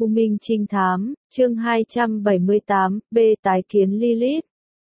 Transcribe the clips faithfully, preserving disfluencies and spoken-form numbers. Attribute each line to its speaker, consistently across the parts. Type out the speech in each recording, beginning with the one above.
Speaker 1: U Minh Trinh Thám, chương hai trăm bảy mươi tám, B tái kiến Lilith.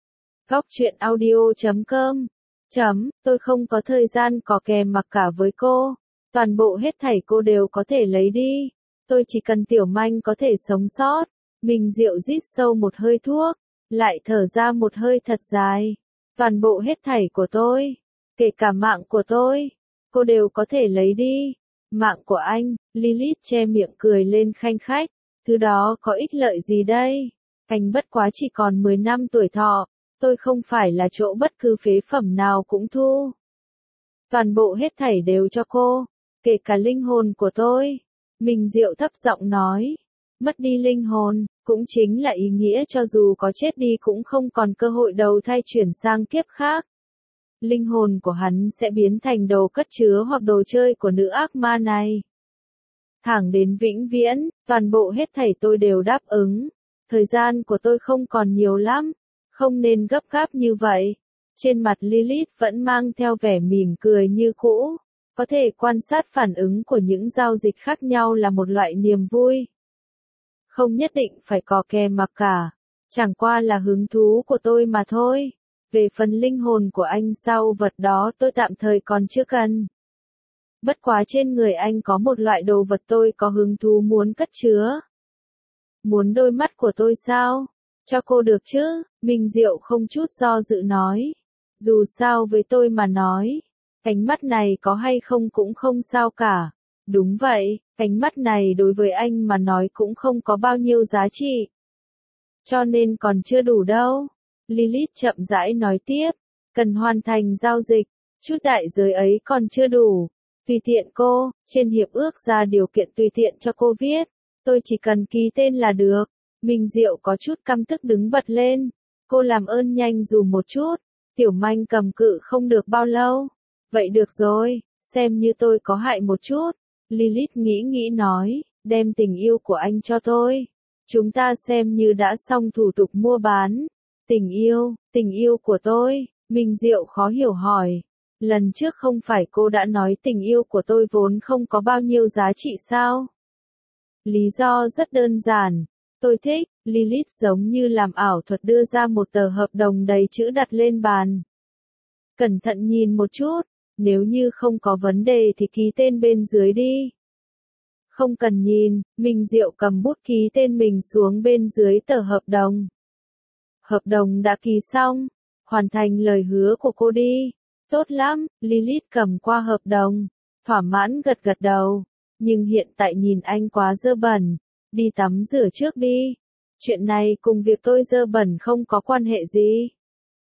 Speaker 1: Góc truyện audio chấm com. Chấm, tôi không có thời gian có kè mặc cả với cô. Toàn bộ hết thảy cô đều có thể lấy đi. Tôi chỉ cần Tiểu Manh có thể sống sót. Minh Diệu rít sâu một hơi thuốc, lại thở ra một hơi thật dài. Toàn bộ hết thảy của tôi, kể cả mạng của tôi, cô đều có thể lấy đi. Mạng của anh, Lilith che miệng cười lên khanh khách. Thứ đó có ích lợi gì đây? Anh bất quá chỉ còn mười năm tuổi thọ. Tôi không phải là chỗ bất cứ phế phẩm nào cũng thu. Toàn bộ hết thảy đều cho cô, kể cả linh hồn của tôi. Minh Diệu thấp giọng nói. Mất đi linh hồn, cũng chính là ý nghĩa cho dù có chết đi cũng không còn cơ hội đầu thai chuyển sang kiếp khác. Linh hồn của hắn sẽ biến thành đồ cất chứa hoặc đồ chơi của nữ ác ma này. Thẳng đến vĩnh viễn, toàn bộ hết thảy tôi đều đáp ứng. Thời gian của tôi không còn nhiều lắm, không nên gấp gáp như vậy. Trên mặt Lilith vẫn mang theo vẻ mỉm cười như cũ. Có thể quan sát phản ứng của những giao dịch khác nhau là một loại niềm vui. Không nhất định phải có kè mặc cả. Chẳng qua là hứng thú của tôi mà thôi. Về phần linh hồn của anh sau vật đó tôi tạm thời còn chưa cần. Bất quá trên người anh có một loại đồ vật tôi có hứng thú muốn cất chứa. Muốn đôi mắt của tôi sao? Cho cô được chứ? Minh Diệu không chút do dự nói. Dù sao với tôi mà nói, ánh mắt này có hay không cũng không sao cả. Đúng vậy, ánh mắt này đối với anh mà nói cũng không có bao nhiêu giá trị. Cho nên còn chưa đủ đâu. Lilith chậm rãi nói tiếp, cần hoàn thành giao dịch, chút đại giới ấy còn chưa đủ. Tùy tiện cô, trên hiệp ước ra điều kiện tùy tiện cho cô viết, tôi chỉ cần ký tên là được. Minh Diệu có chút căm tức đứng bật lên, cô làm ơn nhanh dù một chút, Tiểu Manh cầm cự không được bao lâu. Vậy được rồi, xem như tôi có hại một chút. Lilith nghĩ nghĩ nói, đem tình yêu của anh cho tôi. Chúng ta xem như đã xong thủ tục mua bán. Tình yêu, tình yêu của tôi, Minh Diệu khó hiểu hỏi. Lần trước không phải cô đã nói tình yêu của tôi vốn không có bao nhiêu giá trị sao? Lý do rất đơn giản. Tôi thích, Lilith giống như làm ảo thuật đưa ra một tờ hợp đồng đầy chữ đặt lên bàn. Cẩn thận nhìn một chút, nếu như không có vấn đề thì ký tên bên dưới đi. Không cần nhìn, Minh Diệu cầm bút ký tên mình xuống bên dưới tờ hợp đồng. Hợp đồng đã ký xong, hoàn thành lời hứa của cô đi. Tốt lắm, Lilith cầm qua hợp đồng, thỏa mãn gật gật đầu. Nhưng hiện tại nhìn anh quá dơ bẩn, đi tắm rửa trước đi. Chuyện này cùng việc tôi dơ bẩn không có quan hệ gì.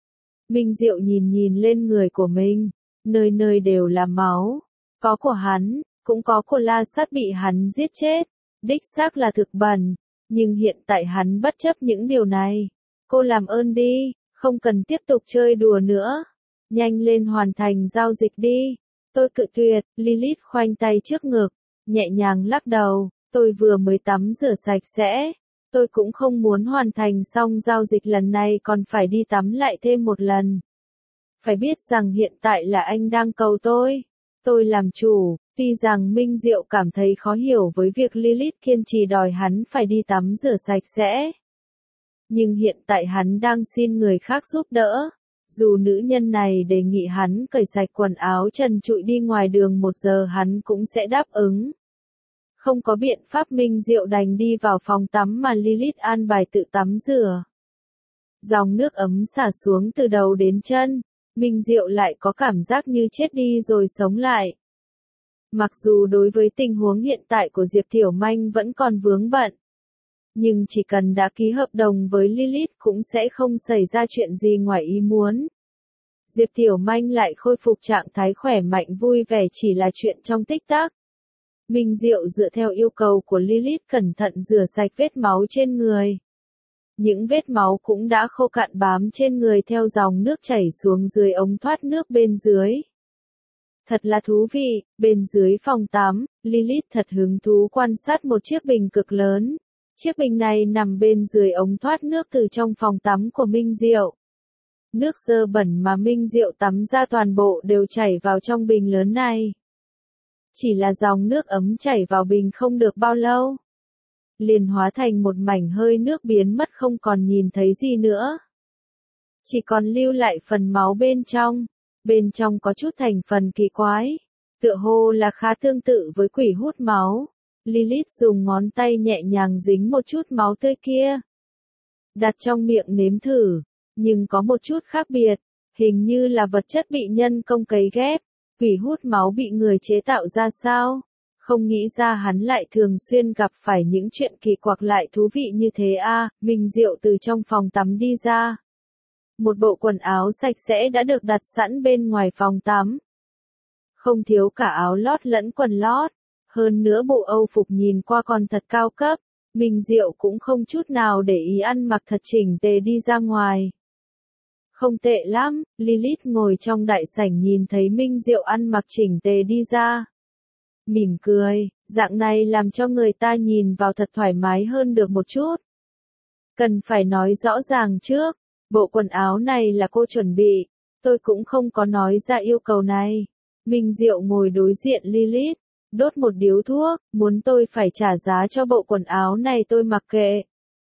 Speaker 1: Minh Diệu nhìn nhìn lên người của mình, nơi nơi đều là máu. Có của hắn, cũng có của La Sát bị hắn giết chết. Đích xác là thực bẩn, nhưng hiện tại hắn bất chấp những điều này. Cô làm ơn đi, không cần tiếp tục chơi đùa nữa. Nhanh lên hoàn thành giao dịch đi. Tôi cự tuyệt, Lilith khoanh tay trước ngực, nhẹ nhàng lắc đầu. Tôi vừa mới tắm rửa sạch sẽ. Tôi cũng không muốn hoàn thành xong giao dịch lần này còn phải đi tắm lại thêm một lần. Phải biết rằng hiện tại là anh đang cầu tôi. Tôi làm chủ, tuy rằng Minh Diệu cảm thấy khó hiểu với việc Lilith kiên trì đòi hắn phải đi tắm rửa sạch sẽ. Nhưng hiện tại hắn đang xin người khác giúp đỡ. Dù nữ nhân này đề nghị hắn cởi sạch quần áo trần trụi đi ngoài đường một giờ hắn cũng sẽ đáp ứng. Không có biện pháp Minh Diệu đành đi vào phòng tắm mà Lilith an bài tự tắm rửa. Dòng nước ấm xả xuống từ đầu đến chân, Minh Diệu lại có cảm giác như chết đi rồi sống lại. Mặc dù đối với tình huống hiện tại của Diệp Tiểu Manh vẫn còn vướng bận. Nhưng chỉ cần đã ký hợp đồng với Lilith cũng sẽ không xảy ra chuyện gì ngoài ý muốn. Diệp Tiểu Manh lại khôi phục trạng thái khỏe mạnh vui vẻ chỉ là chuyện trong tích tắc. Minh Diệu dựa theo yêu cầu của Lilith cẩn thận rửa sạch vết máu trên người. Những vết máu cũng đã khô cạn bám trên người theo dòng nước chảy xuống dưới ống thoát nước bên dưới. Thật là thú vị, bên dưới phòng tắm, Lilith thật hứng thú quan sát một chiếc bình cực lớn. Chiếc bình này nằm bên dưới ống thoát nước từ trong phòng tắm của Minh Diệu. Nước dơ bẩn mà Minh Diệu tắm ra toàn bộ đều chảy vào trong bình lớn này. Chỉ là dòng nước ấm chảy vào bình không được bao lâu. liền hóa thành một mảnh hơi nước biến mất không còn nhìn thấy gì nữa. Chỉ còn lưu lại phần máu bên trong, bên trong có chút thành phần kỳ quái, tựa hồ là khá tương tự với quỷ hút máu. Lilith dùng ngón tay nhẹ nhàng dính một chút máu tươi kia, đặt trong miệng nếm thử, nhưng có một chút khác biệt, hình như là vật chất bị nhân công cấy ghép. Quỷ hút máu bị người chế tạo ra sao? Không nghĩ ra hắn lại thường xuyên gặp phải những chuyện kỳ quặc lại thú vị như thế a. À, Minh Diệu từ trong phòng tắm đi ra. Một bộ quần áo sạch sẽ đã được đặt sẵn bên ngoài phòng tắm. Không thiếu cả áo lót lẫn quần lót. Hơn nữa bộ Âu phục nhìn qua còn thật cao cấp. Minh Diệu cũng không chút nào để ý ăn mặc thật chỉnh tề đi ra ngoài. Không tệ lắm, Lilith ngồi trong đại sảnh nhìn thấy Minh Diệu ăn mặc chỉnh tề đi ra. Mỉm cười, dạng này làm cho người ta nhìn vào thật thoải mái hơn được một chút. Cần phải nói rõ ràng trước, bộ quần áo này là cô chuẩn bị, tôi cũng không có nói ra yêu cầu này. Minh Diệu ngồi đối diện Lilith, đốt một điếu thuốc, muốn tôi phải trả giá cho bộ quần áo này tôi mặc kệ.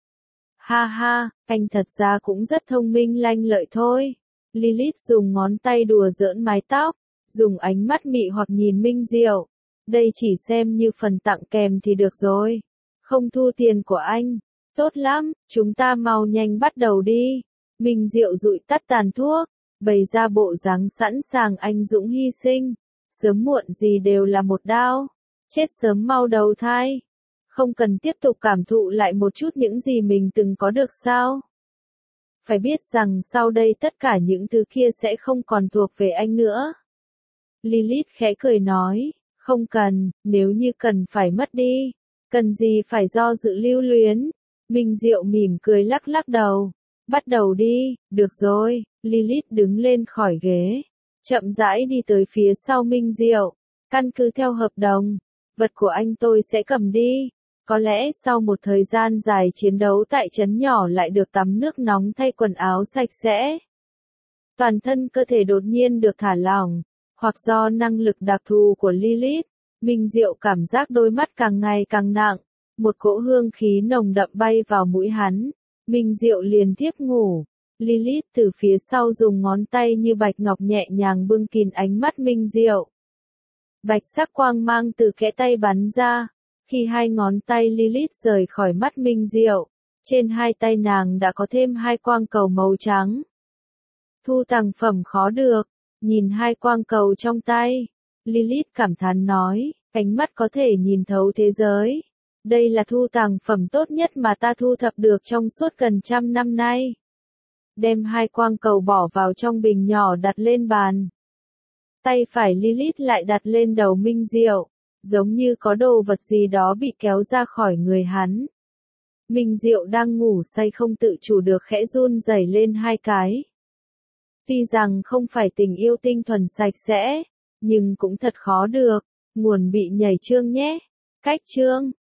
Speaker 1: Ha ha, anh thật ra cũng rất thông minh lanh lợi thôi. Lilith dùng ngón tay đùa giỡn mái tóc, dùng ánh mắt mị hoặc nhìn Minh Diệu. Đây chỉ xem như phần tặng kèm thì được rồi. Không thu tiền của anh. Tốt lắm, chúng ta mau nhanh bắt đầu đi. Minh Diệu dụi tắt tàn thuốc, bày ra bộ dáng sẵn sàng anh dũng hy sinh. Sớm muộn gì đều là một đao. Chết sớm mau đầu thai. Không cần tiếp tục cảm thụ lại một chút những gì mình từng có được sao? Phải biết rằng sau đây tất cả những thứ kia sẽ không còn thuộc về anh nữa. Lilith khẽ cười nói, không cần, nếu như cần phải mất đi, cần gì phải do dự lưu luyến. Minh Diệu mỉm cười lắc lắc đầu, bắt đầu đi, được rồi. Lilith đứng lên khỏi ghế, chậm rãi đi tới phía sau Minh Diệu, căn cứ theo hợp đồng, vật của anh tôi sẽ cầm đi. Có lẽ sau một thời gian dài chiến đấu tại trấn nhỏ lại được tắm nước nóng thay quần áo sạch sẽ. Toàn thân cơ thể đột nhiên được thả lỏng, hoặc do năng lực đặc thù của Lilith, Minh Diệu cảm giác đôi mắt càng ngày càng nặng, một cỗ hương khí nồng đậm bay vào mũi hắn, Minh Diệu liền thiếp ngủ. Lilith từ phía sau dùng ngón tay như bạch ngọc nhẹ nhàng bưng kín ánh mắt Minh Diệu. Bạch sắc quang mang từ kẽ tay bắn ra. Khi hai ngón tay Lilith rời khỏi mắt Minh Diệu, trên hai tay nàng đã có thêm hai quang cầu màu trắng. Thu tàng phẩm khó được, nhìn hai quang cầu trong tay, Lilith cảm thán nói, ánh mắt có thể nhìn thấu thế giới. Đây là thu tàng phẩm tốt nhất mà ta thu thập được trong suốt gần trăm năm nay. Đem hai quang cầu bỏ vào trong bình nhỏ đặt lên bàn. Tay phải Lilith lại đặt lên đầu Minh Diệu. Giống như có đồ vật gì đó bị kéo ra khỏi người hắn. Minh Diệu đang ngủ say không tự chủ được khẽ run rẩy lên hai cái. Tuy rằng không phải tình yêu tinh thuần sạch sẽ, nhưng cũng thật khó được, nguồn bị nhảy chương nhé. Cách chương